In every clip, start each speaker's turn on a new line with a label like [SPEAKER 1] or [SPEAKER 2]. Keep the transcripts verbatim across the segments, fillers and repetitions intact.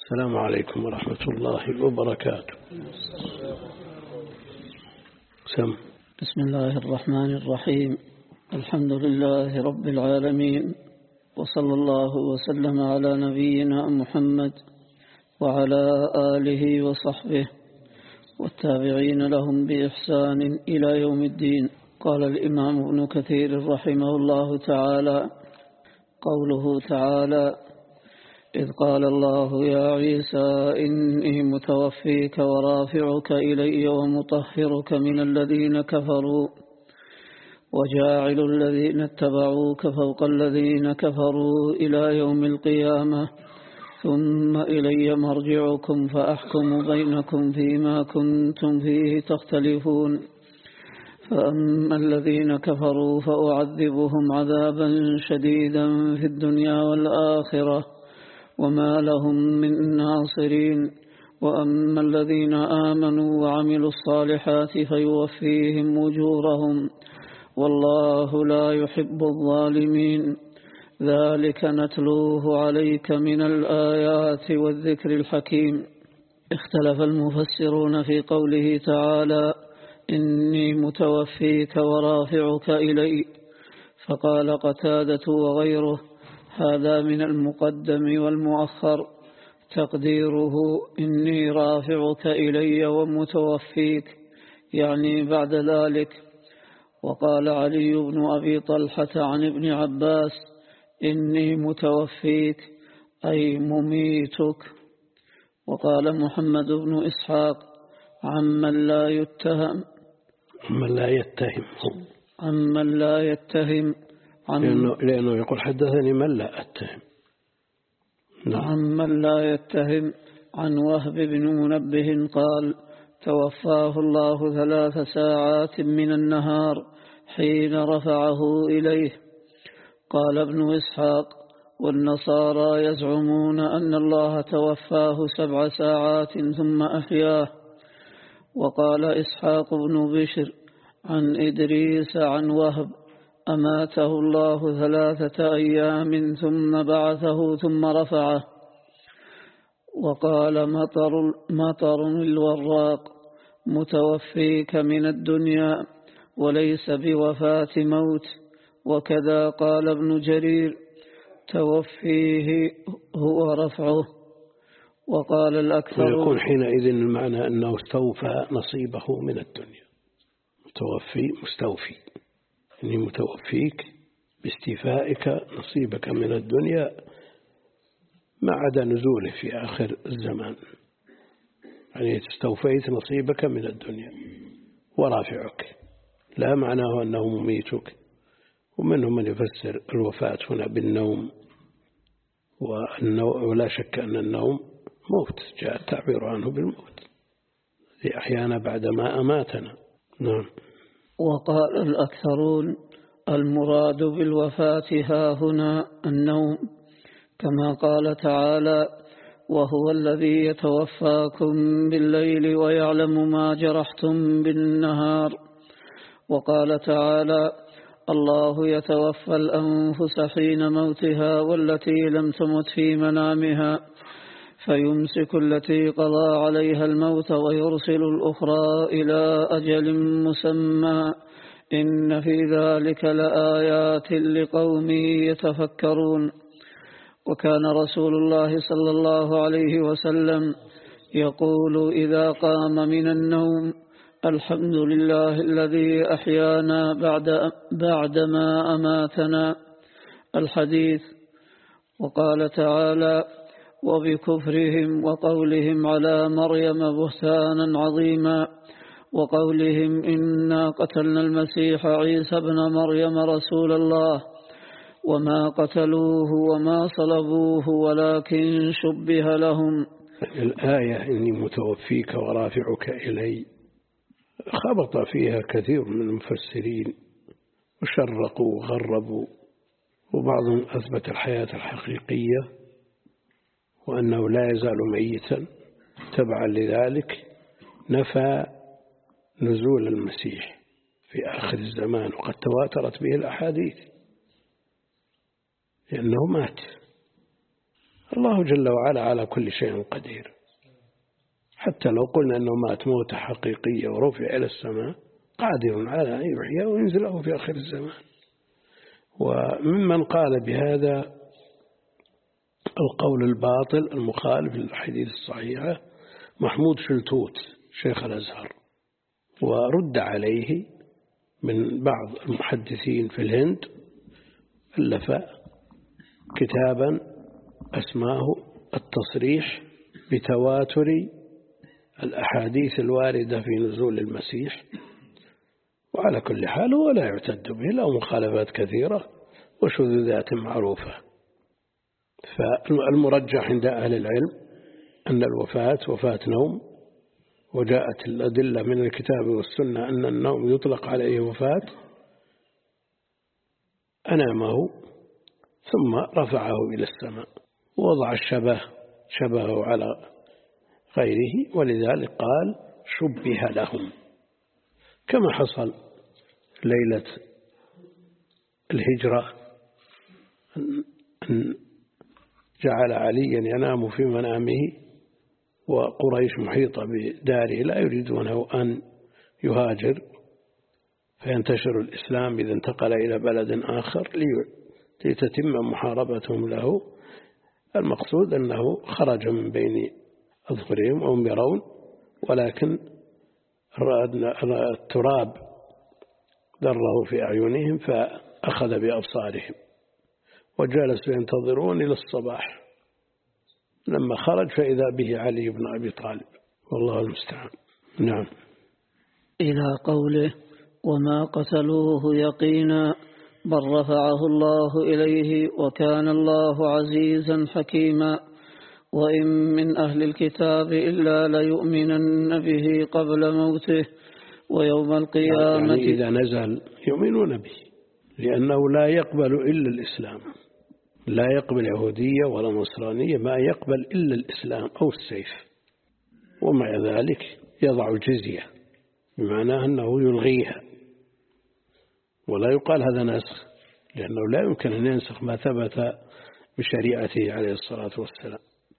[SPEAKER 1] السلام عليكم ورحمة الله وبركاته. سم.
[SPEAKER 2] بسم الله الرحمن الرحيم. الحمد لله رب العالمين، وصلى الله وسلم على نبينا محمد وعلى آله وصحبه والتابعين لهم بإحسان إلى يوم الدين. قال الإمام ابن كثير رحمه الله تعالى: قوله تعالى: إذ قال الله يا عيسى إني متوفيك ورافعك إلي ومطهرك من الذين كفروا وجاعل الذين اتبعوك فوق الذين كفروا إلى يوم القيامة ثم إلي مرجعكم فأحكم بينكم فيما كنتم فيه تختلفون. فأما الذين كفروا فأعذبهم عذابا شديدا في الدنيا والآخرة وما لهم من ناصرين، وأما الذين آمنوا وعملوا الصالحات فيوفيهم أجورهم والله لا يحب الظالمين. ذلك نتلوه عليك من الآيات والذكر الحكيم. اختلف المفسرون في قوله تعالى: إني متوفيك ورافعك إلي، فقال قتادة وغيره: هذا من المقدم والمؤخر، تقديره إني رافعك إلي ومتوفيك، يعني بعد ذلك. وقال علي بن أبي طلحة عن ابن عباس: إني متوفيك أي مميتك. وقال محمد بن إسحاق: عمن لا يتهم
[SPEAKER 1] عمن لا يتهم
[SPEAKER 2] عمن لا يتهم عن
[SPEAKER 1] لأنه, لأنه يقول حدثني من لا أتهم.
[SPEAKER 2] نعم. عمن لا يتهم عن وهب بن منبه قال: توفاه الله ثلاث ساعات من النهار حين رفعه إليه. قال ابن إسحاق: والنصارى يزعمون أن الله توفاه سبع ساعات ثم أحياه. وقال إسحاق بن بشر عن إدريس عن وهب: أماته الله ثلاثة أيام ثم بعثه ثم رفعه. وقال مطر, مطر الوراق: متوفيك من الدنيا وليس بوفاة موت. وكذا قال ابن جرير: توفيه هو رفعه. وقال الأكثر:
[SPEAKER 1] ويكون حينئذ المعنى أنه استوفى نصيبه من الدنيا. متوفي مستوفي، إني متوفيك باستيفائك نصيبك من الدنيا ما عدا نزوله في آخر الزمان، يعني استوفيت نصيبك من الدنيا ورافعك، لا معناه أنه مميتك. ومنهم من يفسر الوفاة هنا بالنوم، ولا شك أن النوم موت، جاء التعبير عنه بالموت أحيانا بعدما أماتنا. نعم.
[SPEAKER 2] وقال الأكثرون: المراد بالوفاة ها هنا النوم، كما قال تعالى: وهو الذي يتوفاكم بالليل ويعلم ما جرحتم بالنهار. وقال تعالى: الله يتوفى الأنفس حين موتها والتي لم تمت في منامها فيمسك التي قضى عليها الموت ويرسل الأخرى إلى أجل مسمى إن في ذلك لآيات لقوم يتفكرون. وكان رسول الله صلى الله عليه وسلم يقول إذا قام من النوم: الحمد لله الذي أحيانا بعد بعدما أماتنا. الحديث. وقال تعالى: وبكفرهم وقولهم على مريم بهتانا عظيما وقولهم إنا قتلنا المسيح عيسى ابن مريم رسول الله وما قتلوه وما صلبوه ولكن شبه لهم.
[SPEAKER 1] الآية إني متوفيك ورافعك إلي خبط فيها كثير من المفسرين وشرقوا وغربوا، وبعضهم أثبت الحياة الحقيقية وأنه لا يزال ميتا، تبعا لذلك نفى نزول المسيح في آخر الزمان، وقد تواترت به الأحاديث لأنه مات. الله جل وعلا على كل شيء قدير. حتى لو قلنا أنه مات موتة حقيقية ورفع إلى السماء قادر على أن يحيى وينزله في آخر الزمان. وممن قال بهذا القول الباطل المخالف للحديث الصحيحة محمود شلتوت شيخ الأزهر، ورد عليه من بعض المحدثين في الهند، ألف كتابا أسماه التصريح بتواتر الأحاديث الواردة في نزول المسيح. وعلى كل حال هو لا يعتد به، له مخالفات كثيرة وشذوذات معروفة. فالمرجح عند أهل العلم أن الوفاة وفاة نوم، وجاءت الأدلة من الكتاب والسنة أن النوم يطلق عليه وفاة. أنامه ثم رفعه إلى السماء ووضع الشبه شبهه على غيره، ولذلك قال شبه لهم، كما حصل ليلة الهجرة أن جعل عليا ينام في منامه وقريش محيطة بداره لا يريدونه أن يهاجر فينتشر الإسلام إذا انتقل إلى بلد آخر لتتم محاربتهم له. المقصود أنه خرج من بين أظهرهم وهم يرون، ولكن التراب ذره في أعينهم فأخذ بأبصارهم وجلسوا ينتظرون إلى الصباح. لما خرج فإذا به علي بن أبي طالب، والله المستعان. نعم.
[SPEAKER 2] إلى قوله وما قتلوه يقينا بل رفعه الله إليه وكان الله عزيزا حكيما. وإن من أهل الكتاب إلا ليؤمنن به قبل موته ويوم القيامة.
[SPEAKER 1] يعني إذا نزل يؤمنون به، لأنه لا يقبل إلا الإسلام، لا يقبل يهودية ولا نصرانية، ما يقبل إلا الإسلام أو السيف. ومع ذلك يضع الجزية بمعنى أنه يلغيها، ولا يقال هذا نسخ، لأنه لا يمكن أن ينسخ ما ثبت بشريعته عليه الصلاة والسلام،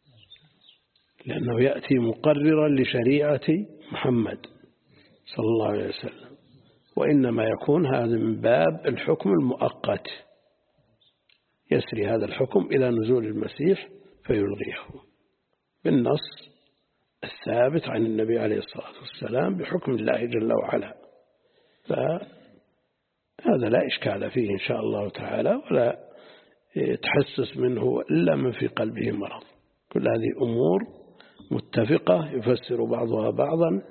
[SPEAKER 1] لأنه يأتي مقررا لشريعة محمد صلى الله عليه وسلم، وإنما يكون هذا من باب الحكم المؤقت، يسري هذا الحكم إلى نزول المسيح فيلغيه بالنص الثابت عن النبي عليه الصلاة والسلام بحكم الله جل وعلا. فهذا لا إشكال فيه إن شاء الله تعالى، ولا يتحسس منه إلا من في قلبه مرض. كل هذه أمور متفقة يفسر بعضها بعضا.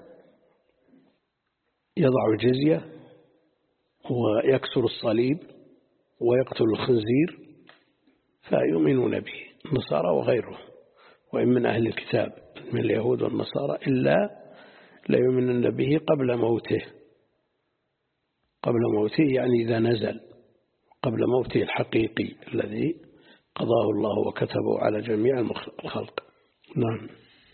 [SPEAKER 1] يضع الجزية ويكسر الصليب ويقتل الخنزير فيؤمنون به النصارى وغيرهم. وإن من أهل الكتاب من اليهود والنصارى إلا ليؤمنون به قبل موته. قبل موته يعني إذا نزل، قبل موته الحقيقي الذي قضاه الله وكتبه على جميع الخلق. نعم.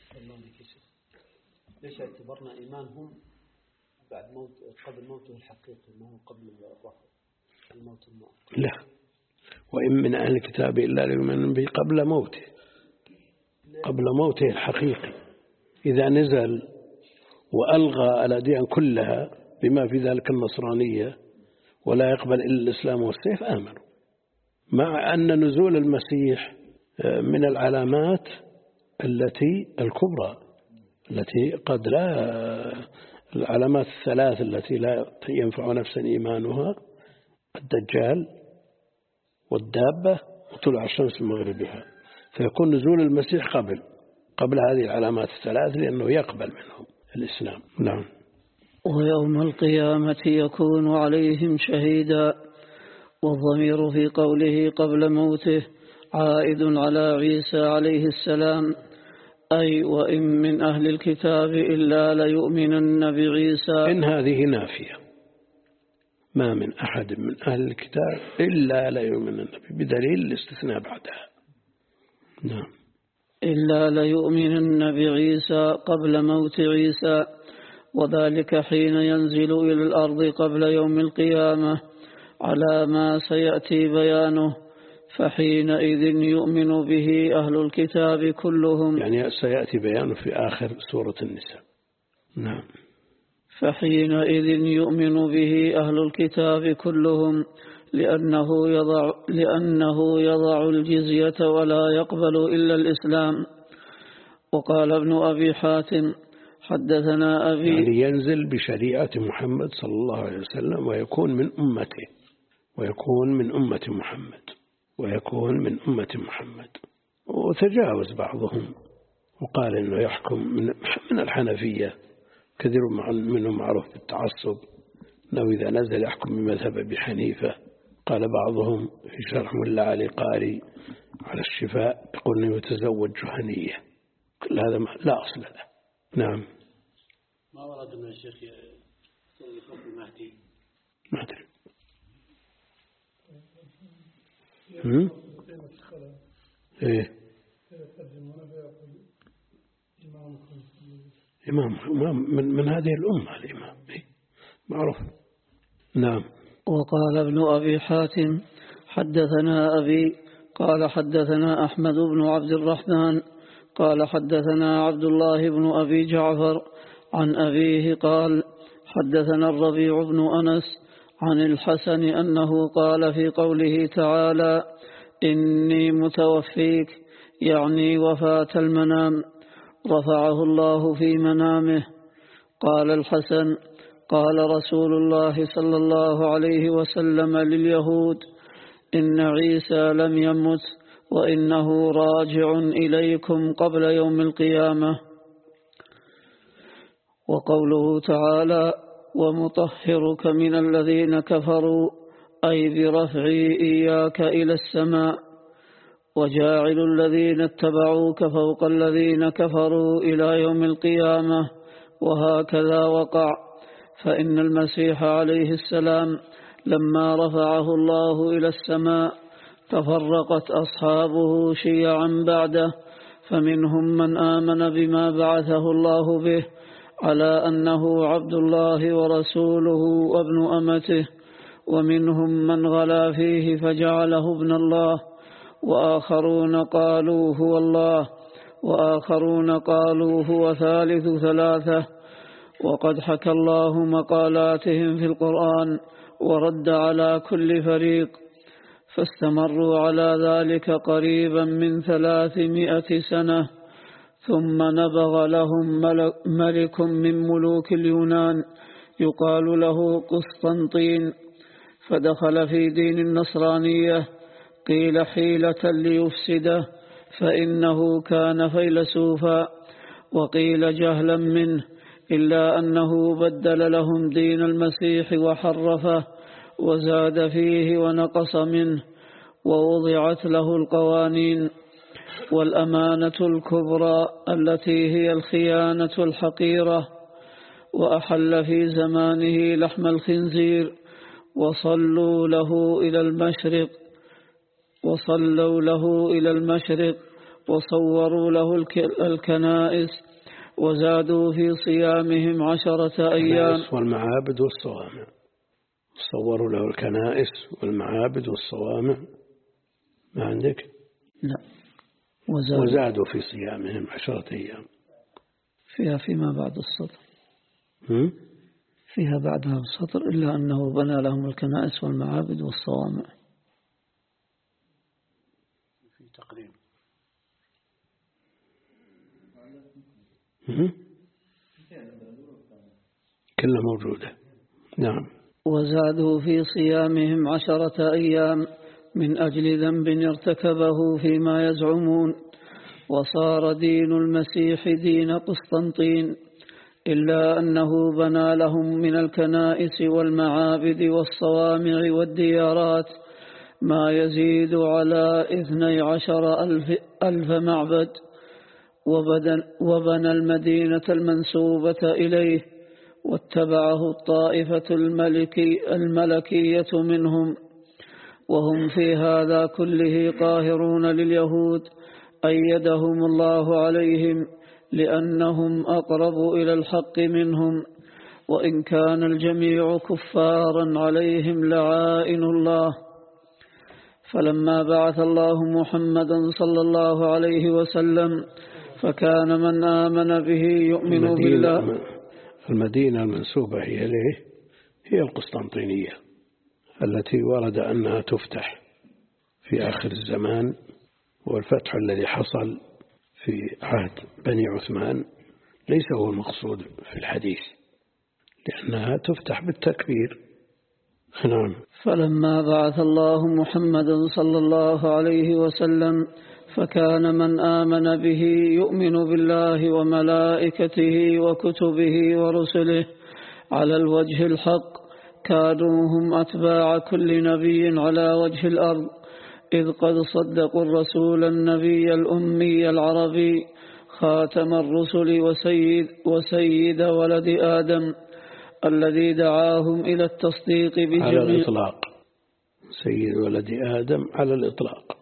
[SPEAKER 3] ليش اعتبرنا إيمانهم بعد موت قبل موته الحقيقي ما هو قبل الرفض الموت المؤقت؟
[SPEAKER 1] لا، وإن من أهل الكتاب إلا ليؤمنون به قبل موته، قبل موته الحقيقي. إذا نزل وألغى الأديان كلها بما في ذلك النصرانية ولا يقبل إلا الإسلام والسيف آمنوا. مع أن نزول المسيح من العلامات التي الكبرى التي قد لا، العلامات الثلاث التي لا ينفع نفسا إيمانها: الدجال والدابة وطلوع الشمس من مغربها. فيكون نزول المسيح قبل قبل هذه العلامات الثلاث، لأنه يقبل منهم الإسلام. نعم.
[SPEAKER 2] ويوم القيامة يكون عليهم شهيدا. والضمير في قوله قبل موته عائد على عيسى عليه السلام، أي وإن من أهل الكتاب إلا ليؤمنن بعيسى.
[SPEAKER 1] إن هذه نافية، ما من أحد من أهل الكتاب إلا ليؤمنن به، بدليل الاستثناء بعدها. نعم.
[SPEAKER 2] إلا ليؤمنن بعيسى قبل موت عيسى، وذلك حين ينزل إلى الأرض قبل يوم القيامة على ما سيأتي بيانه. فحينئذ يؤمن به أهل الكتاب كلهم.
[SPEAKER 1] يعني سيأتي بيانه في آخر سورة النساء. نعم.
[SPEAKER 2] فحينئذ يؤمن به أهل الكتاب كلهم لأنه يضع, لأنه يضع الجزية ولا يقبل إلا الإسلام. وقال ابن أبي حاتم حدثنا أبي،
[SPEAKER 1] يعني ينزل بشريعة محمد صلى الله عليه وسلم ويكون من أمته، ويكون من أمة محمد ويكون من أمة محمد. وتجاوز بعضهم وقال إنه يحكم من الحنفية، كثير منهم معروف بالتعصب، أنه إذا نزل يحكم بمذهب أبي حنيفة. قال بعضهم في شرح ملا علي قاري على الشفاء يقول أنه يتزوج جهنية. كل هذا لا أصل له. نعم.
[SPEAKER 3] ما ورد من الشيخ يصلي خلف المهدي؟
[SPEAKER 1] ما أدري. هم؟ إيه. إمام إمام من من هذه الأمة الإمام إيه؟ معروف. نعم.
[SPEAKER 2] وقال ابن أبي حاتم حدثنا أبي قال حدثنا أحمد بن عبد الرحمن قال حدثنا عبد الله بن أبي جعفر عن أبيه قال حدثنا الربيع بن أنس عن الحسن أنه قال في قوله تعالى إني متوفيك، يعني وفاة المنام، رفعه الله في منامه. قال الحسن قال رسول الله صلى الله عليه وسلم لليهود إن عيسى لم يمت وإنه راجع إليكم قبل يوم القيامة. وقوله تعالى ومطهرك من الذين كفروا، أي برفعي إياك إلى السماء، وجاعل الذين اتبعوك فوق الذين كفروا إلى يوم القيامة. وهكذا وقع، فإن المسيح عليه السلام لما رفعه الله إلى السماء تفرقت أصحابه شيعا بعده، فمنهم من آمن بما بعثه الله به على أنه عبد الله ورسوله وابن أمته، ومنهم من غلا فيه فجعله ابن الله، وآخرون قالوا هو الله، وآخرون قالوا هو ثالث ثلاثة. وقد حكى الله مقالاتهم في القرآن ورد على كل فريق، فاستمروا على ذلك قريبا من ثلاثمائة سنة، ثم نبغ لهم ملك من ملوك اليونان يقال له قسطنطين، فدخل في دين النصرانية، قيل حيلة ليفسده فإنه كان فيلسوفا، وقيل جهلا منه، إلا أنه بدل لهم دين المسيح وحرفه وزاد فيه ونقص منه، ووضعت له القوانين والأمانة الكبرى التي هي الخيانة الحقيرة، وأحل في زمانه لحم الخنزير، وصلوا له إلى المشرق وصلوا له إلى المشرق وصوروا له الكنائس، وزادوا في صيامهم عشرة أيام.
[SPEAKER 1] والمعابد والصوامع، صوروا له الكنائس والمعابد والصوامع. ما عندك؟
[SPEAKER 2] لا.
[SPEAKER 1] وزادوا, وزادوا في صيامهم عشرة أيام.
[SPEAKER 2] فيها فيما بعد السطر
[SPEAKER 1] هم؟
[SPEAKER 2] فيها بعدها السطر إلا أنه بنى لهم الكنائس والمعابد والصوامع.
[SPEAKER 3] في تقريب
[SPEAKER 1] كلها موجودة. نعم.
[SPEAKER 2] وزادوا في صيامهم عشرة أيام من أجل ذنب ارتكبه فيما يزعمون، وصار دين المسيح دين قسطنطين، إلا أنه بنى لهم من الكنائس والمعابد والصوامع والديارات ما يزيد على اثني عشر ألف, ألف معبد، وبنى المدينة المنسوبة إليه، واتبعه الطائفة الملكي الملكية منهم، وهم في هذا كله قاهرون لليهود، أيدهم الله عليهم لأنهم أقرب إلى الحق منهم، وإن كان الجميع كفارا عليهم لعائن الله. فلما بعث الله محمدا صلى الله عليه وسلم فكان من آمن به يؤمن بالله.
[SPEAKER 1] المدينة المنسوبة هي إليه هي القسطنطينية التي ورد أنها تفتح في آخر الزمان، والفتح الذي حصل في عهد بني عثمان ليس هو المقصود في الحديث، لأنها تفتح بالتكبير. نعم.
[SPEAKER 2] فلما بعث الله محمدا صلى الله عليه وسلم فكان من آمن به يؤمن بالله وملائكته وكتبه ورسله على الوجه الحق، كانوا هم أتباع كل نبي على وجه الأرض، إذ قد صدقوا الرسول النبي الأمي العربي خاتم الرسل وسيد, وسيد ولد آدم الذي دعاهم إلى التصديق بجميع
[SPEAKER 1] على الإطلاق. سيد ولد آدم على الإطلاق.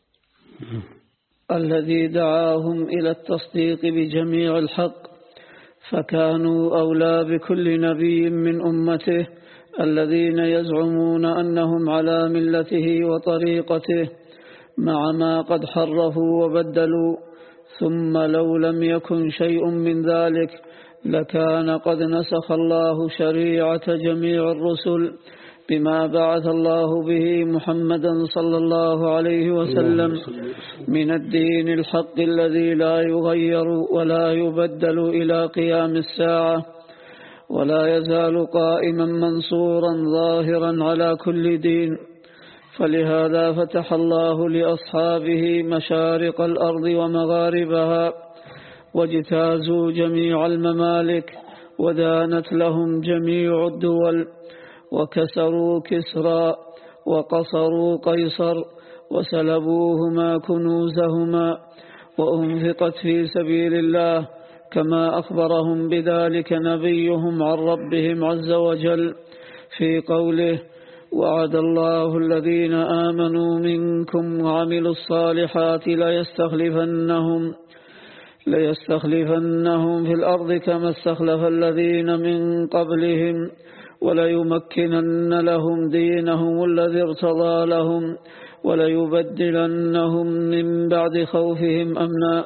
[SPEAKER 2] الذي دعاهم إلى التصديق بجميع الحق، فكانوا أولى بكل نبي من أمته الذين يزعمون أنهم على ملته وطريقته، مع ما قد حرفوا وبدلوا. ثم لو لم يكن شيء من ذلك لكان قد نسخ الله شريعة جميع الرسل بما بعث الله به محمدا صلى الله عليه وسلم من الدين الحق الذي لا يغير ولا يبدل إلى قيام الساعة، ولا يزال قائما منصورا ظاهرا على كل دين. فلهذا فتح الله لأصحابه مشارق الأرض ومغاربها، واجتازوا جميع الممالك، ودانت لهم جميع الدول، وكسروا كسرى وقصروا قيصر، وسلبوهما كنوزهما، وأنفقت في سبيل الله كما أخبرهم بذلك نبيهم عن ربهم عز وجل في قوله: وعد الله الذين آمنوا منكم وعملوا الصالحات ليستخلفنهم ليستخلفنهم في الأرض كما استخلف الذين من قبلهم وليمكنن لهم دينهم الذي ارتضى لهم وليبدلنهم من بعد خوفهم أمنا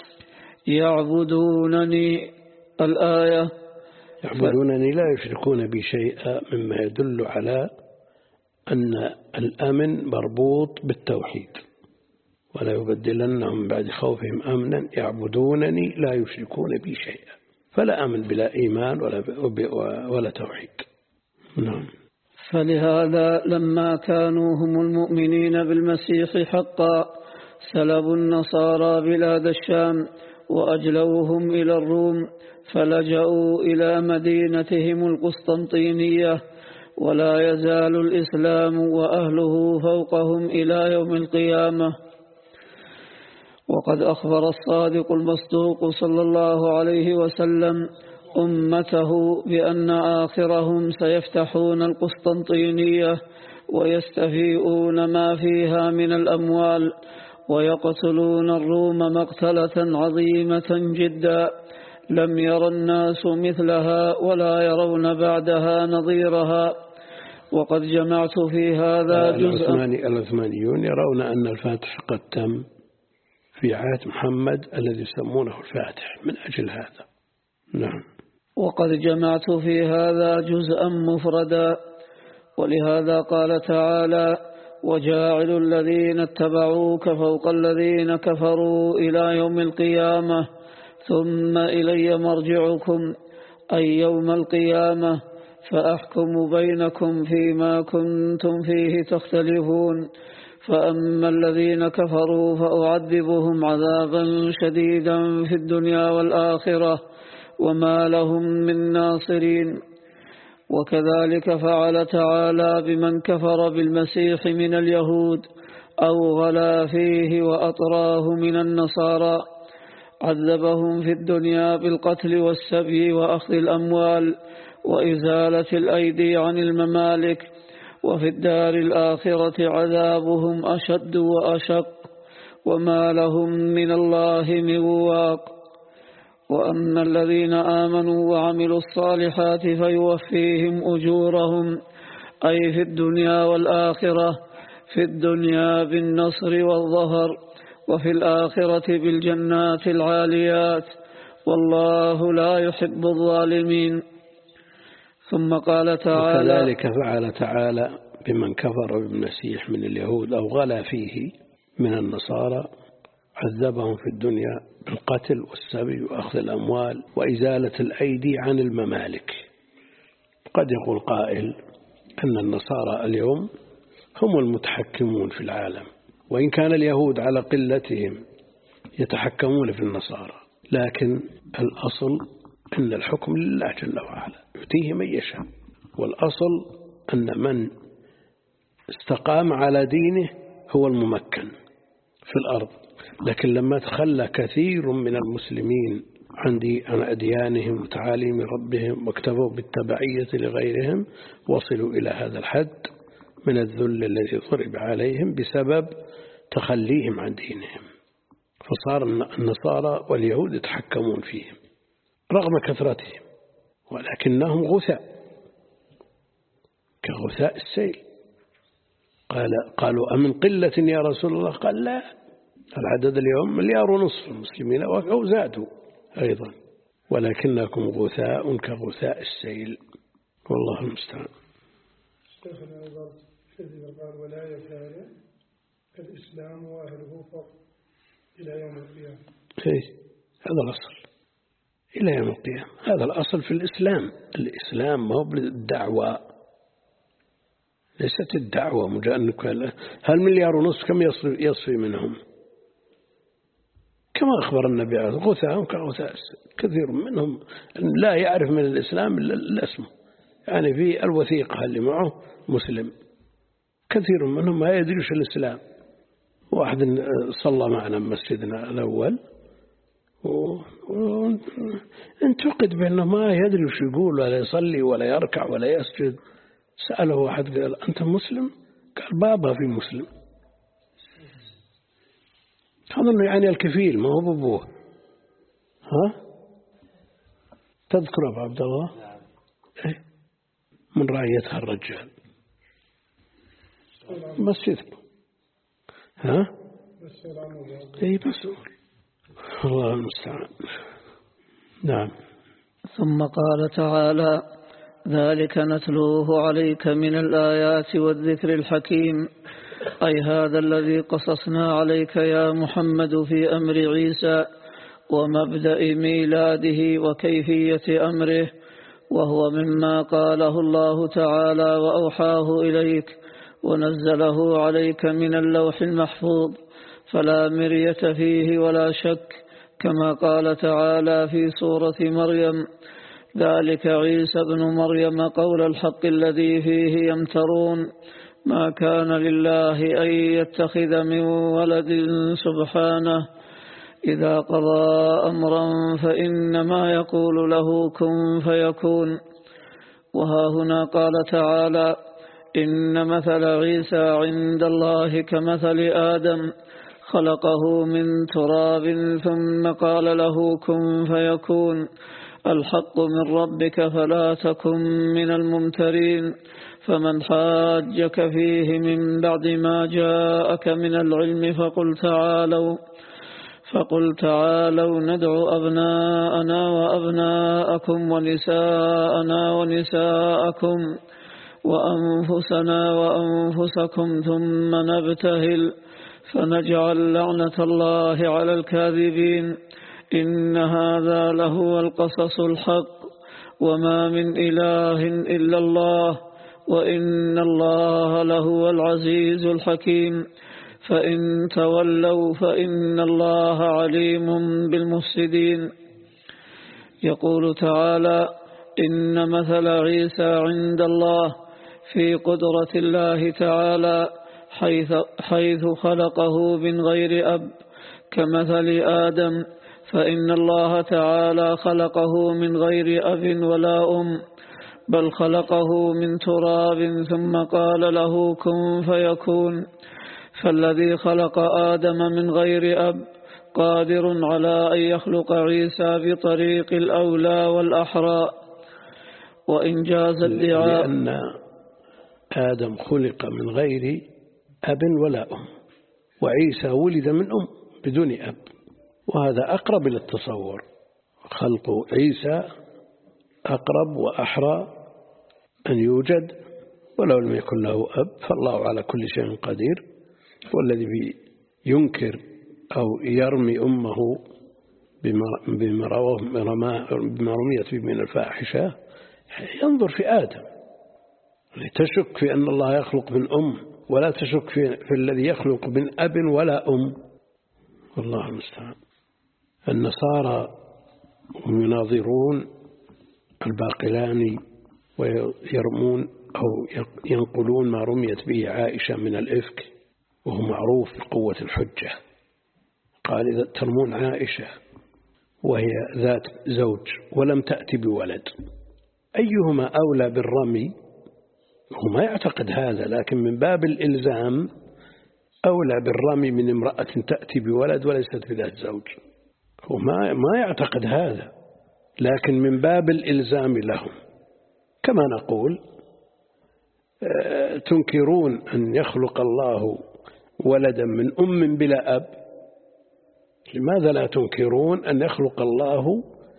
[SPEAKER 2] يعبدونني. الآية.
[SPEAKER 1] يعبدونني لا يشركون بي شيئا، مما يدل على أن الأمن مربوط بالتوحيد. ولا يبدلنهم بعد خوفهم أمنا يعبدونني لا يشركون بي شيئا، فلا أمن بلا إيمان ولا, ولا توحيد. نعم.
[SPEAKER 2] فلهذا لما كانوا هم المؤمنين بالمسيح حقا سلبوا النصارى بلاد الشام وأجلوهم إلى الروم، فلجأوا إلى مدينتهم القسطنطينية، ولا يزال الإسلام وأهله فوقهم إلى يوم القيامة. وقد أخبر الصادق المصدوق صلى الله عليه وسلم أمته بأن آخرهم سيفتحون القسطنطينية ويستفيئون ما فيها من الأموال، ويقتلون الروم مقتلة عظيمة جدا لم ير الناس مثلها ولا يرون بعدها نظيرها. وقد جمعت في هذا جزءا.
[SPEAKER 1] العثمانيون يرون أن الفاتح قد تم في عهد محمد الذي يسمونه الفاتح من أجل هذا. نعم.
[SPEAKER 2] وقد جمعت في هذا جزءا مفردا، ولهذا قال تعالى: وجاعل الذين اتبعوك فوق الذين كفروا إلى يوم القيامة ثم إلي مرجعكم أي يوم القيامة فأحكم بينكم فيما كنتم فيه تختلفون. فأما الذين كفروا فأعذبهم عذابا شديدا في الدنيا والآخرة وما لهم من ناصرين. وكذلك فعل تعالى بمن كفر بالمسيح من اليهود أو غلا فيه وأطراه من النصارى، عذبهم في الدنيا بالقتل والسبي وأخذ الأموال وإزالة الأيدي عن الممالك، وفي الدار الآخرة عذابهم أشد وأشق وما لهم من الله من واق. وأما الذين آمنوا وعملوا الصالحات فيوفيهم أجورهم أي في الدنيا والآخرة في الدنيا بالنصر والظهر وفي الآخرة بالجنات العاليات، والله لا يحب الظالمين. ثم قال تعالى:
[SPEAKER 1] وكذلك فعل تعالى بمن كفر بالمسيح من اليهود أو غلا فيه من النصارى، عذبهم في الدنيا بالقتل والسبي وأخذ الأموال وإزالة الأيدي عن الممالك. قد يقول قائل أن النصارى اليوم هم المتحكمون في العالم، وإن كان اليهود على قلتهم يتحكمون في النصارى، لكن الأصل أن الحكم لله جل وعلا يؤتيه من يشاء، والأصل أن من استقام على دينه هو الممكن في الأرض. لكن لما تخلى كثير من المسلمين عن أديانهم وتعاليم ربهم واكتفوا بالتبعية لغيرهم، وصلوا إلى هذا الحد من الذل الذي ضرب عليهم بسبب تخليهم عن دينهم، فصار النصارى واليهود يتحكمون فيهم رغم كثرتهم، ولكنهم غثاء كغثاء السيل. قال قالوا أمن قلة يا رسول الله؟ قال لا، العدد اليوم مليار ونصف المسلمين أو زادوا أيضا، ولكنكم غثاء كغثاء السيل، والله المستعان.
[SPEAKER 4] شيخنا أيضا كذب قال ولا يزال الإسلام وأهله فقط إلى يوم القيامة.
[SPEAKER 1] إيه هذا الأصل إلى يوم القيامة، هذا الأصل في الإسلام. الإسلام ما هو بالدعوة، ليست الدعوة مجرد. هل مليار ونصف كم يصفي, يصفي منهم؟ كما أخبر النبي عليه الصلاة والسلام غثاء كغثاء، كثير منهم لا يعرف من الإسلام إلا اسمه، يعني في الوثيقة اللي معه مسلم، كثير منهم ما يدري وش الإسلام. واحد صلى معنا مسجدنا الأول وانتقد بأنه ما يدري وش يقول ولا يصلي ولا يركع ولا يسجد. سأله واحد قال أنت مسلم؟ قال بابا في مسلم. هذا أنه يعني الكفيل ما هو بابوه. ها تذكر أبو عبد الله؟ إيه؟ من رعيتها الرجال مسجد. ها اي مسؤول، الله المستعان. نعم.
[SPEAKER 2] ثم قال تعالى: ذلك نتلوه عليك من الآيات والذكر الحكيم، أي هذا الذي قصصنا عليك يا محمد في أمر عيسى ومبدأ ميلاده وكيفية أمره، وهو مما قاله الله تعالى وأوحاه إليك ونزله عليك من اللوح المحفوظ، فلا مرية فيه ولا شك، كما قال تعالى في سورة مريم: ذلك عيسى ابن مريم قول الحق الذي فيه يمترون، ما كان لله أن يتخذ من ولد سبحانه، إذا قضى أمرا فإنما يقول له كن فيكون. وها هنا قال تعالى: إن مثل عيسى عند الله كمثل آدم، خلقه من تراب ثم قال له كن فيكون، الحق من ربك فلا تكن من الممترين، فمن حاجك فيه من بعد ما جاءك من العلم فقل تعالوا فقل تعالوا ندعو أبناءنا وأبناءكم ونساءنا ونساءكم وأنفسنا وأنفسكم ثم نبتهل فنجعل لعنة الله على الكاذبين، إن هذا لهو القصص الحق، وما من إله إلا الله، وإن الله لهو العزيز الحكيم، فإن تولوا فإن الله عليم بالمفسدين. يقول تعالى: إن مثل عيسى عند الله في قدرة الله تعالى حيث, حيث خلقه من غير أب كمثل آدم، فإن الله تعالى خلقه من غير أب ولا أم، بل خلقه من تراب ثم قال له كن فيكون، فالذي خلق آدم من غير أب قادر على أن يخلق عيسى بطريق الأولى والأحرى. وإن جاز الدعاء
[SPEAKER 1] لأن آدم خلق من غير أب ولا أم، وعيسى ولد من أم بدون أب، وهذا أقرب إلى التصور. خلق عيسى أقرب وأحرى أن يوجد ولو لم يكن له أب، فالله على كل شيء قدير. والذي ينكر أو يرمي أمه بما رميت به من الفاحشة ينظر في آدم، تشك في أن الله يخلق من أم ولا تشك في, في الذي يخلق من أب ولا أم، والله المستعان. النصارى هم يناظرون الباقلاني ويرمون أو ينقلون ما رميت به عائشة من الإفك، وهو معروف بقوة الحجة. قال إذا ترمون عائشة وهي ذات زوج ولم تأتي بولد أيهما أولى بالرمي؟ هو ما يعتقد هذا، لكن من باب الإلزام أولى بالرمي من امرأة تأتي بولد وليست بذات زوج. هو ما ما يعتقد هذا، لكن من باب الإلزام لهم. كما نقول تنكرون أن يخلق الله ولدا من أم بلا أب، لماذا لا تنكرون أن يخلق الله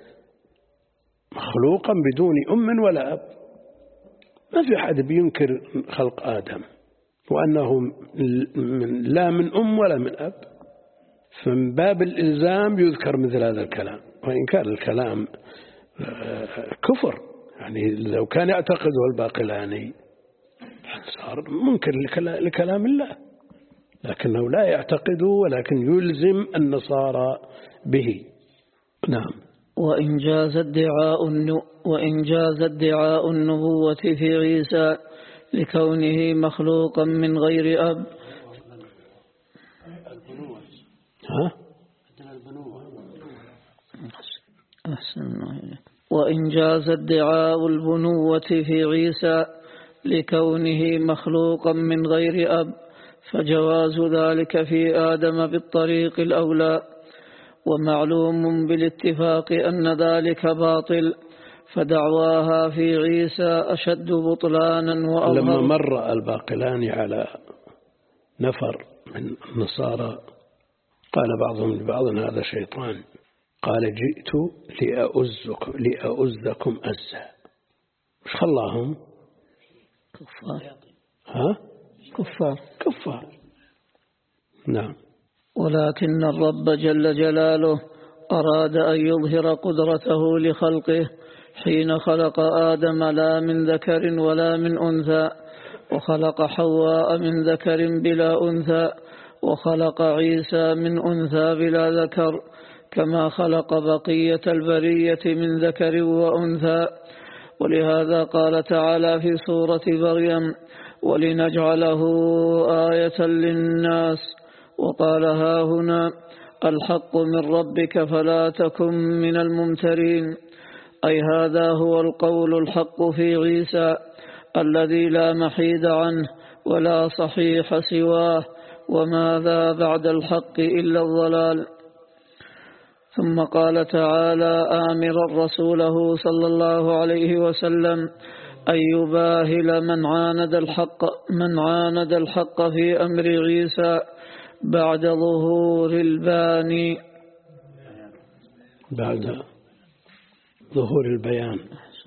[SPEAKER 1] مخلوقا بدون أم ولا أب؟ ما في أحد بينكر خلق آدم وأنه لا من أم ولا من أب، فمن باب الإلزام يذكر مثل هذا الكلام، وإن كان الكلام كفر. يعني لو كان يعتقده الباقلاني صار منكر لكلام الله، لكنه لا يعتقده ولكن يلزم النصارى به. نعم.
[SPEAKER 2] وإن جاز ادعاء وإن جاز ادعاء النبوة في عيسى لكونه مخلوقا من غير أب.
[SPEAKER 1] ها؟
[SPEAKER 2] وإن جاز ادعاء البنوة في عيسى لكونه مخلوقا من غير أب فجواز ذلك في آدم بالطريق الأولى، ومعلوم بالاتفاق أن ذلك باطل، فدعواها في عيسى أشد بطلانا وأظهر.
[SPEAKER 1] لما مر الباقلاني على نفر من النصارى قال بعضهم لبعض هذا شيطان، قال جئت لأؤزك لأؤزكم أزا. وش خلاهم؟
[SPEAKER 2] كفار.
[SPEAKER 1] ها؟
[SPEAKER 2] كفار
[SPEAKER 1] كفار. نعم.
[SPEAKER 2] ولكن الرب جل جلاله أراد أن يظهر قدرته لخلقه حين خلق آدم لا من ذكر ولا من أنثى، وخلق حواء من ذكر بلا أنثى، وخلق عيسى من أنثى بلا ذكر، كما خلق بقية البرية من ذكر وأنثى. ولهذا قال تعالى في سورة مريم ولنجعله آية للناس، وقال ها هنا الحق من ربك فلا تكن من الممترين، أي هذا هو القول الحق في عيسى الذي لا محيد عنه ولا صحيح سواه، وماذا بعد الحق إلا الضلال. ثم قال تعالى آمرا رسوله صلى الله عليه وسلم أن يباهل من عاند الحق من عاند الحق في أمر عيسى بعد ظهور الباني
[SPEAKER 1] بعد ظهور البيان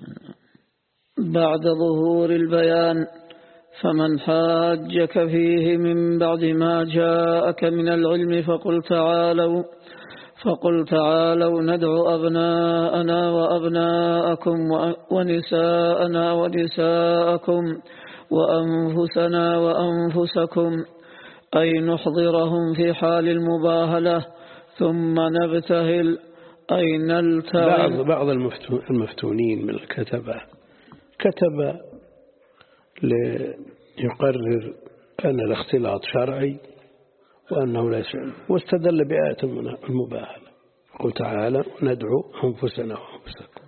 [SPEAKER 2] بعد ظهور البيان فمن حاجك فيه من بعد ما جاءك من العلم فقل تعالوا فقل تعالوا ندعو أبناءنا وأبناءكم ونساءنا ونساءكم وأنفسنا وأنفسكم، أي نحضرهم في حال المباهلة ثم نبتهل أي نلتعب.
[SPEAKER 1] بعض بعض المفتونين من الكتبة كتب ليقرر أن الاختلاط شرعي وأنه ليس، واستدل بآية المباهلة، قل تعالى ندعو أنفسنا وأنفسكم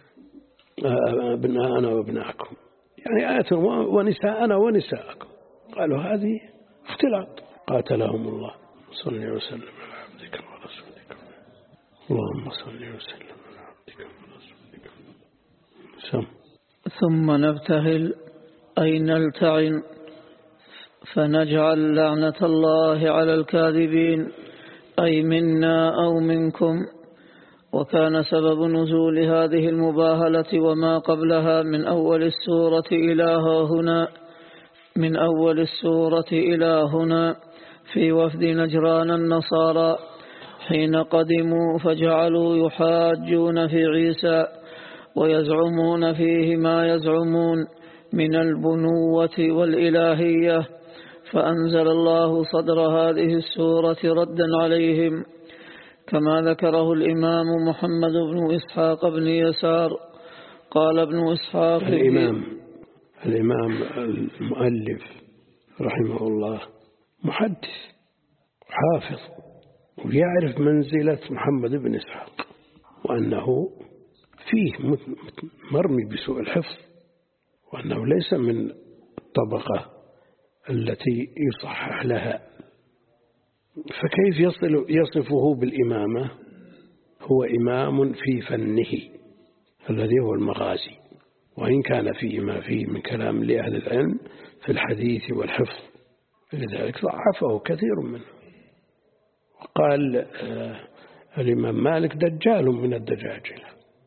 [SPEAKER 1] أبناءنا وأبناءكم، يعني آية ونساءنا ونساءكم، قالوا هذه اختلاط. قاتلهم الله. صل وسلم على عبدك ورسولك. اللهم صل وسلم على عبدك ورسولك. سم.
[SPEAKER 2] ثم نبتهل أي نلتعن، فنجعل لعنة الله على الكاذبين أي منا أو منكم. وكان سبب نزول هذه المباهلة وما قبلها من أول السورة إلى هنا من أول السورة إلى هنا في وفد نجران النصارى حين قدموا فجعلوا يحاجون في عيسى ويزعمون فيه ما يزعمون من البنوة والإلهية، فأنزل الله صدر هذه السورة ردا عليهم، كما ذكره الإمام محمد بن إسحاق بن يسار. قال ابن إسحاق
[SPEAKER 1] الإمام الإمام المؤلف رحمه الله محدث حافظ ويعرف منزلة محمد بن إسحاق، وأنه فيه مرمي بسوء الحفظ، وأنه ليس من الطبقة التي يصحح لها، فكيف يصل يصفه بالإمامة؟ هو إمام في فنه الذي هو المغازي، وإن كان فيه ما فيه من كلام لأهل العلم في الحديث والحفظ، لذلك ضعفه كثير منه. وقال آه الإمام مالك دجال من الدجاجلة،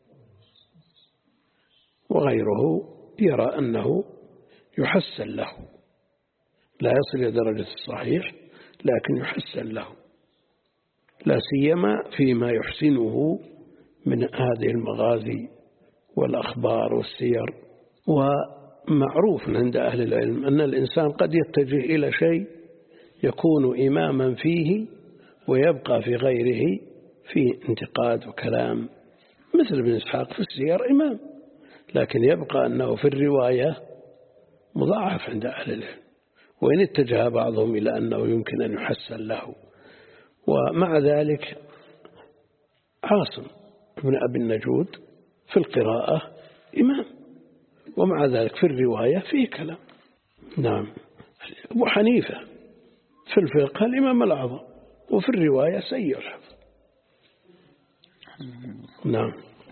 [SPEAKER 1] وغيره يرى أنه يحسن له، لا يصل إلى درجة الصحيح لكن يحسن له، لا سيما فيما يحسنه من هذه المغازي والأخبار والسير. ومعروف عند أهل العلم أن الإنسان قد يتجه إلى شيء يكون إماما فيه ويبقى في غيره في انتقاد وكلام، مثل ابن إسحاق في السير إمام، لكن يبقى أنه في الرواية مضاعف عند أهل العلم، وإن اتجه بعضهم إلى أنه يمكن أن يحسن له. ومع ذلك عاصم بن أبي النجود في القراءة إمام، ومع ذلك في الرواية فيه كلام. نعم. أبو حنيفة في الفقه الإمام الأعظم، وفي الرواية سيء الحفظ. نعم.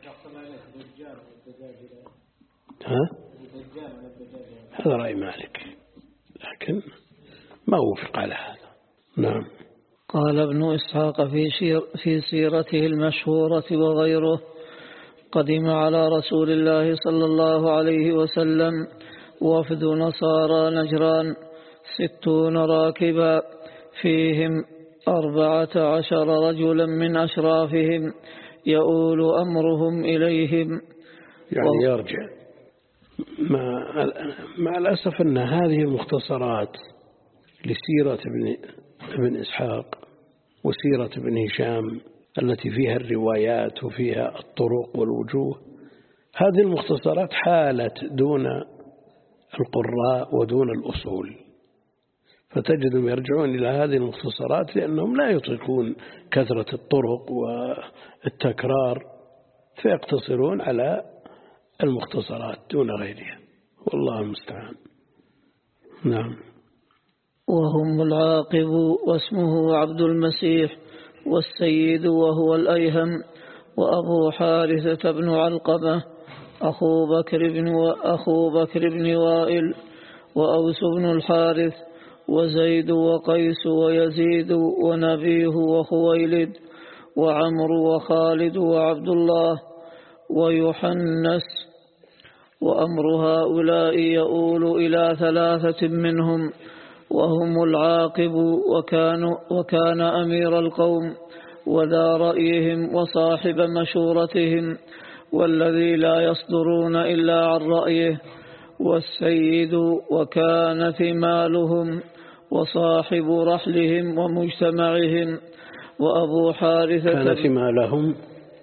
[SPEAKER 1] ها؟ هذا رأي مالك، لكن ما وفق على هذا. نعم.
[SPEAKER 2] قال ابن إسحاق في, في سيرته المشهورة وغيره: قدم على رسول الله صلى الله عليه وسلم وفد نصارى نجران ستون راكبا فيهم أربعة عشر رجلا من أشرافهم يؤول أمرهم إليهم.
[SPEAKER 1] يعني يرجع مع, مع الأسف أن هذه المختصرات لسيرة ابن, ابن إسحاق وسيرة ابن هشام التي فيها الروايات وفيها الطرق والوجوه، هذه المختصرات حالت دون القراء ودون الأصول، فتجدهم يرجعون إلى هذه المختصرات لأنهم لا يطيقون كثرة الطرق والتكرار، فيقتصرون على المختصرات دون غيرها، والله المستعان. نعم.
[SPEAKER 2] وهم العاقب واسمه عبد المسيح، والسيد وهو الأيهم، وأبو حارثة بن علقمة أخو بكر بن وأخو بكر بن وائل، وأوس بن الحارث، وزيد وقيس ويزيد ونبيه وخويلد وعمر وخالد وعبد الله ويحنس. وأمر هؤلاء يؤول إلى ثلاثة منهم، وهم العاقب وكان, وكان أمير القوم وذا رأيهم وصاحب مشورتهم، والذي لا يصدرون إلا عن رأيه، والسيد وكان ثمالهم وصاحب رحلهم ومجتمعهم. وأبو حارثة
[SPEAKER 1] كان ثمالهم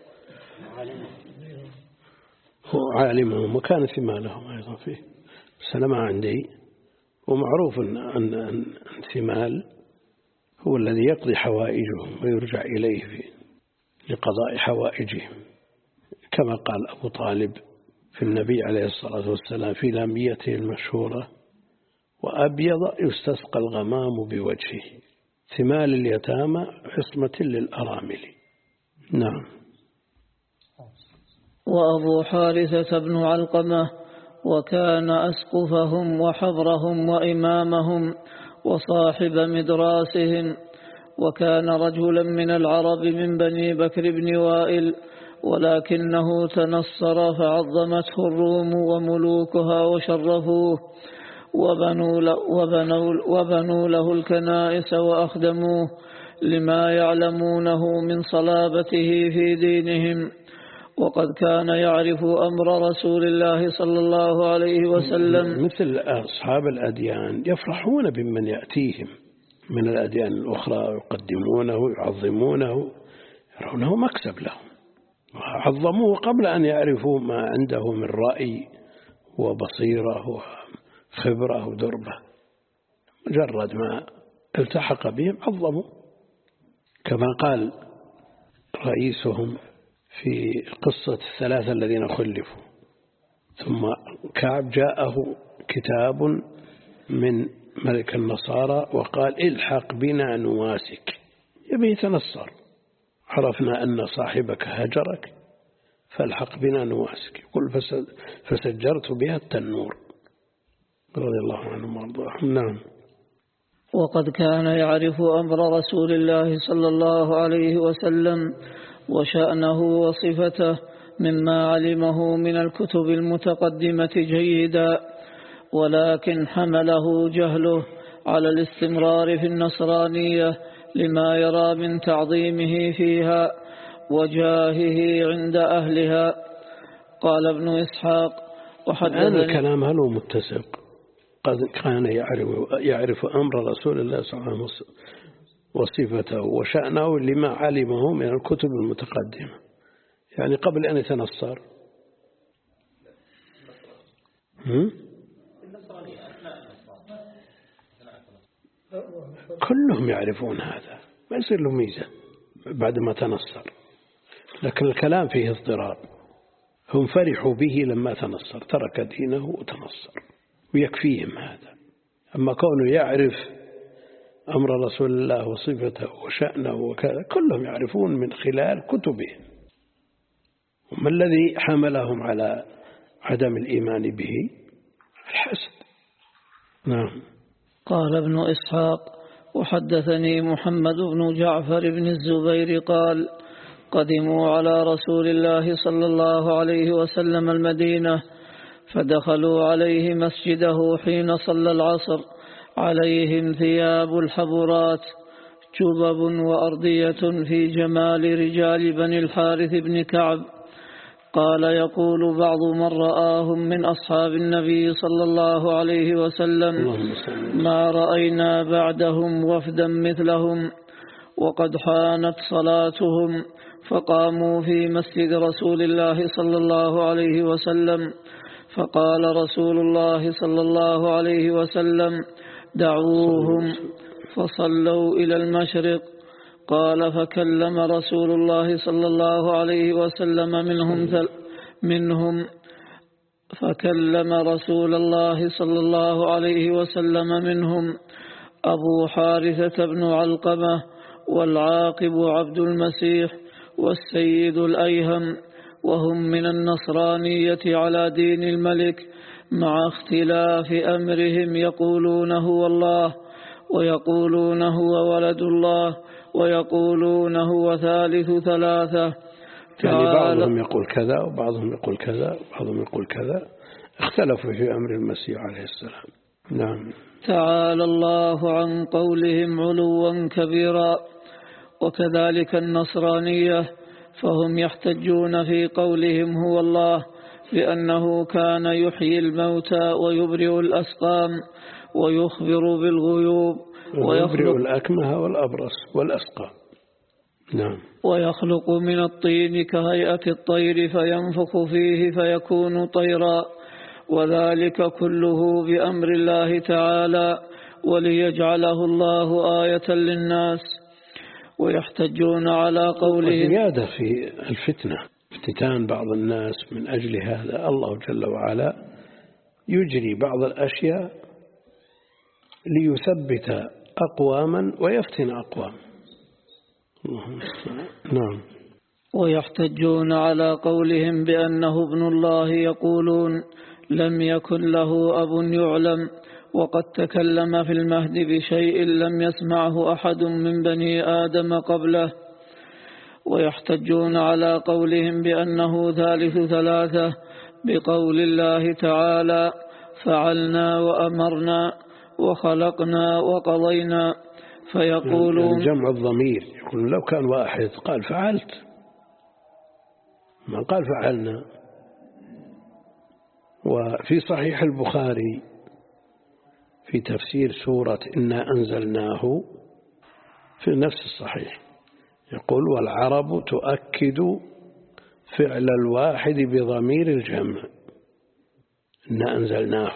[SPEAKER 1] هو عالمهم، وكان ثمالهم أيضا فيه، بس أنا ما عندي. ومعروف أن الثمال هو الذي يقضي حوائجهم ويرجع إليه في لقضاء حوائجهم، كما قال أبو طالب في النبي عليه الصلاة والسلام في لاميته المشهورة: وأبيض يستسقى الغمام بوجهه، ثمال اليتامى عصمة للأرامل. نعم.
[SPEAKER 2] وأبو حارثة بن علقمة وكان أسقفهم وحبرهم وإمامهم وصاحب مدراسهم، وكان رجلا من العرب من بني بكر بن وائل، ولكنه تنصر فعظمته الروم وملوكها وشرفوه، وبنوا له, وبنوا, وبنوا له الكنائس وأخدموه لما يعلمونه من صلابته في دينهم. وقد كان يعرف أمر رسول الله صلى الله عليه وسلم.
[SPEAKER 1] مثل أصحاب الأديان يفرحون بمن يأتيهم من الأديان الأخرى، يقدمونه يعظمونه، يرونه مكسب لهم، عظموه قبل أن يعرفوا ما عنده من رأي وبصيرة وخبرة ودربة. مجرد ما التحق بهم عظموا، كما قال رئيسهم في قصة الثلاثة الذين خلفوا. ثم كعب جاءه كتاب من ملك النصارى وقال الحق بنا نواسك، يبي يتنصر، عرفنا أن صاحبك هجرك فالحق بنا نواسك، يقول فسجرت بها التنور، رضي الله عنهم وارضاهم. نعم.
[SPEAKER 2] وقد كان يعرف أمر رسول الله صلى الله عليه وسلم وشأنه وصفته مما علمه من الكتب المتقدمة جيدا، ولكن حمله جهله على الاستمرار في النصرانية لما يرى من تعظيمه فيها وجاهه عند أهلها. قال ابن إسحاق وحدثني
[SPEAKER 1] الكلام هل هو متسق؟ قد كان يعرف, يعرف أمر رسول الله صلى الله عليه وسلم وصفته وشأنه لما علمه من الكتب المتقدمة، يعني قبل أن يتنصر. كلهم يعرفون هذا، ما يصير له ميزة بعد ما تنصر، لكن الكلام فيه اضطراب. هم فرحوا به لما تنصر، ترك دينه وتنصر ويكفيهم هذا. أما كونه يعرف أمر رسول الله وصفته وشأنه وكذا، كلهم يعرفون من خلال كتبهم. وما الذي حملهم على عدم الإيمان به؟ الحسد. نعم.
[SPEAKER 2] قال ابن إسحاق وحدثني محمد بن جعفر بن الزبير قال قدموا على رسول الله صلى الله عليه وسلم المدينة، فدخلوا عليه مسجده حين صلى العصر، عليهم ثياب الحبرات جبب وأرضية في جمال رجال بني الحارث بن كعب. قال يقول بعض من رآهم من أصحاب النبي صلى الله عليه وسلم ما رأينا بعدهم وفدا مثلهم. وقد حانت صلاتهم، فقاموا في مسجد رسول الله صلى الله عليه وسلم، فقال رسول الله صلى الله عليه وسلم دعوهم، فصلوا إلى المشرق. قال فكلم رسول الله صلى الله عليه وسلم منهم منهم فكلم رسول الله صلى الله عليه وسلم منهم أبو حارثة بن علقمة والعاقب عبد المسيح والسيد الأيهم، وهم من النصرانية على دين الملك، مع اختلاف أمرهم، يقولون هو الله، ويقولون هو ولد الله، ويقولون هو ثالث ثلاثة.
[SPEAKER 1] يعني بعضهم يقول كذا وبعضهم يقول كذا وبعضهم يقول كذا، اختلفوا في أمر المسيح عليه السلام. نعم.
[SPEAKER 2] تعالى الله عن قولهم علوا كبيرا. وكذلك النصرانية، فهم يحتجون في قولهم هو الله بأنه كان يحيي الموتى ويبرئ الأسقام ويخبر بالغيوب
[SPEAKER 1] ويبرئ الأكمه والأبرص والأسقام. نعم.
[SPEAKER 2] ويخلق من الطين كهيئة الطير فينفخ فيه فيكون طيرا، وذلك كله بأمر الله تعالى وليجعله الله آية للناس. ويحتجون على قولهم
[SPEAKER 1] زيادة في الفتنة، افتتان بعض الناس من أجل هذا. الله جل وعلا يجري بعض الأشياء ليثبت أقواما ويفتن أقوام. نعم.
[SPEAKER 2] ويحتجون على قولهم بأنه ابن الله، يقولون لم يكن له أب يعلم وقد تكلم في المهد بشيء لم يسمعه أحد من بني آدم قبله. ويحتجون على قولهم بأنه ثالث ثلاثة بقول الله تعالى فعلنا وأمرنا وخلقنا وقضينا، فيقولون
[SPEAKER 1] جمع الضمير، يقول لو كان واحد قال فعلت ما قال فعلنا. وفي صحيح البخاري في تفسير سورة إنا أنزلناه في نفس الصحيح يقول والعرب تؤكد فعل الواحد بضمير الجمع، إنا أنزلناه،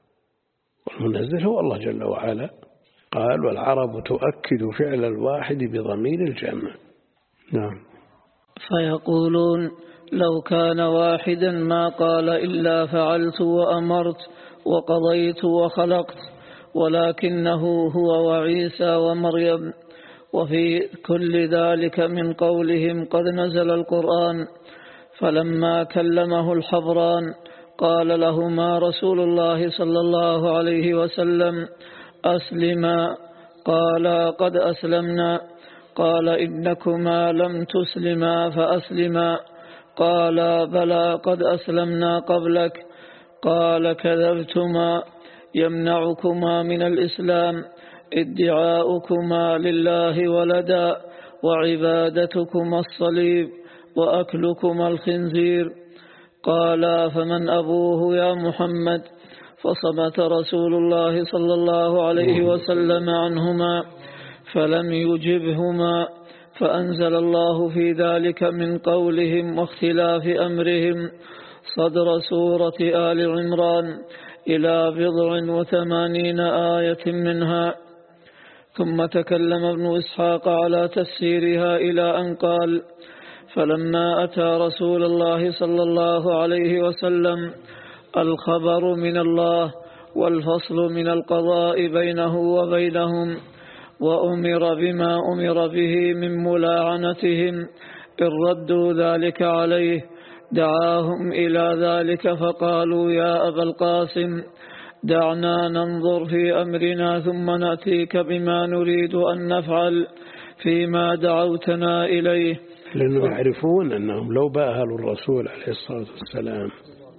[SPEAKER 1] والمنزل هو الله جل وعلا. قال والعرب تؤكد فعل الواحد بضمير الجمع. نعم.
[SPEAKER 2] فيقولون لو كان واحدا ما قال إلا فعلت وأمرت وقضيت وخلقت، ولكنه هو وعيسى ومريم. وفي كل ذلك من قولهم قد نزل القرآن. فلما كلمه الحبران قال لهما رسول الله صلى الله عليه وسلم أسلما، قال قد أسلمنا. قال إنكما لم تسلما فأسلما. قال بلى قد أسلمنا قبلك. قال كذبتما، يمنعكما من الإسلام ادعاؤكما لله ولدا وعبادتكما الصليب وأكلكما الخنزير. قال فمن أبوه يا محمد؟ فصمت رسول الله صلى الله عليه وسلم عنهما فلم يجبهما. فأنزل الله في ذلك من قولهم واختلاف أمرهم صدر سورة آل عمران إلى بضع وثمانين آية منها. ثم تكلم ابن إسحاق على تفسيرها إلى أن قال فلما أتى رسول الله صلى الله عليه وسلم الخبر من الله والفصل من القضاء بينه وبينهم، وأمر بما أمر به من ملاعنتهم إن ردوا ذلك عليه، دعاهم إلى ذلك فقالوا يا أبا القاسم دعنا ننظر في أمرنا ثم نأتيك بما نريد أن نفعل فيما دعوتنا إليه.
[SPEAKER 1] لأنهم يعرفون أنهم لو باهلوا الرسول عليه الصلاة والسلام،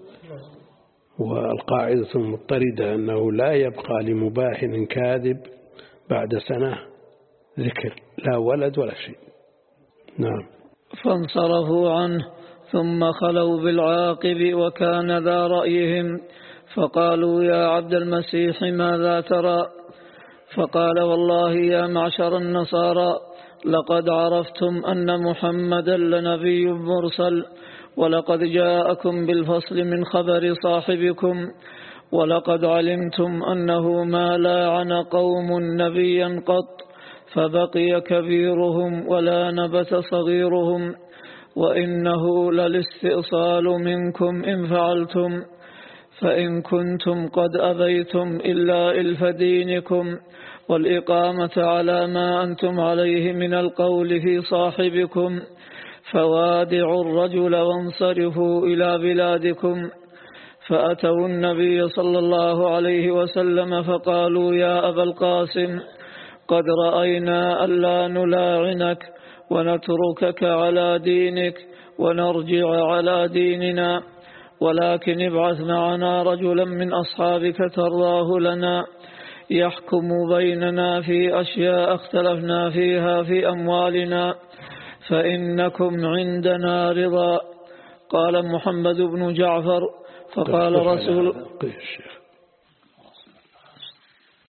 [SPEAKER 1] والقاعدة المضطردة أنه لا يبقى لمباهن كاذب بعد سنة ذكر لا ولد ولا شيء. نعم.
[SPEAKER 2] فانصرفوا عنه ثم خلوا بالعاقب وكان ذا رأيهم، فقالوا يا عبد المسيح ماذا ترى؟ فقال والله يا معشر النصارى لقد عرفتم أن محمدا لنبي مرسل، ولقد جاءكم بالفصل من خبر صاحبكم، ولقد علمتم أنه ما لاعن قوم نبيا قط فبقي كبيرهم ولا نبت صغيرهم، وإنه للاستئصال منكم إن فعلتم، فإن كنتم قد أبيتم إلا إلف دينكم والإقامة على ما أنتم عليه من القول في صاحبكم، فوادعوا الرجل وانصرفوا إلى بلادكم. فأتوا النبي صلى الله عليه وسلم فقالوا يا أبا القاسم قد رأينا ألا نلاعنك ونتركك على دينك ونرجع على ديننا، ولكن ابعث معنا رجلا من أصحابك ترضاه لنا يحكم بيننا في أشياء اختلفنا فيها في أموالنا، فإنكم عندنا رضا. قال محمد بن جعفر فقال رسول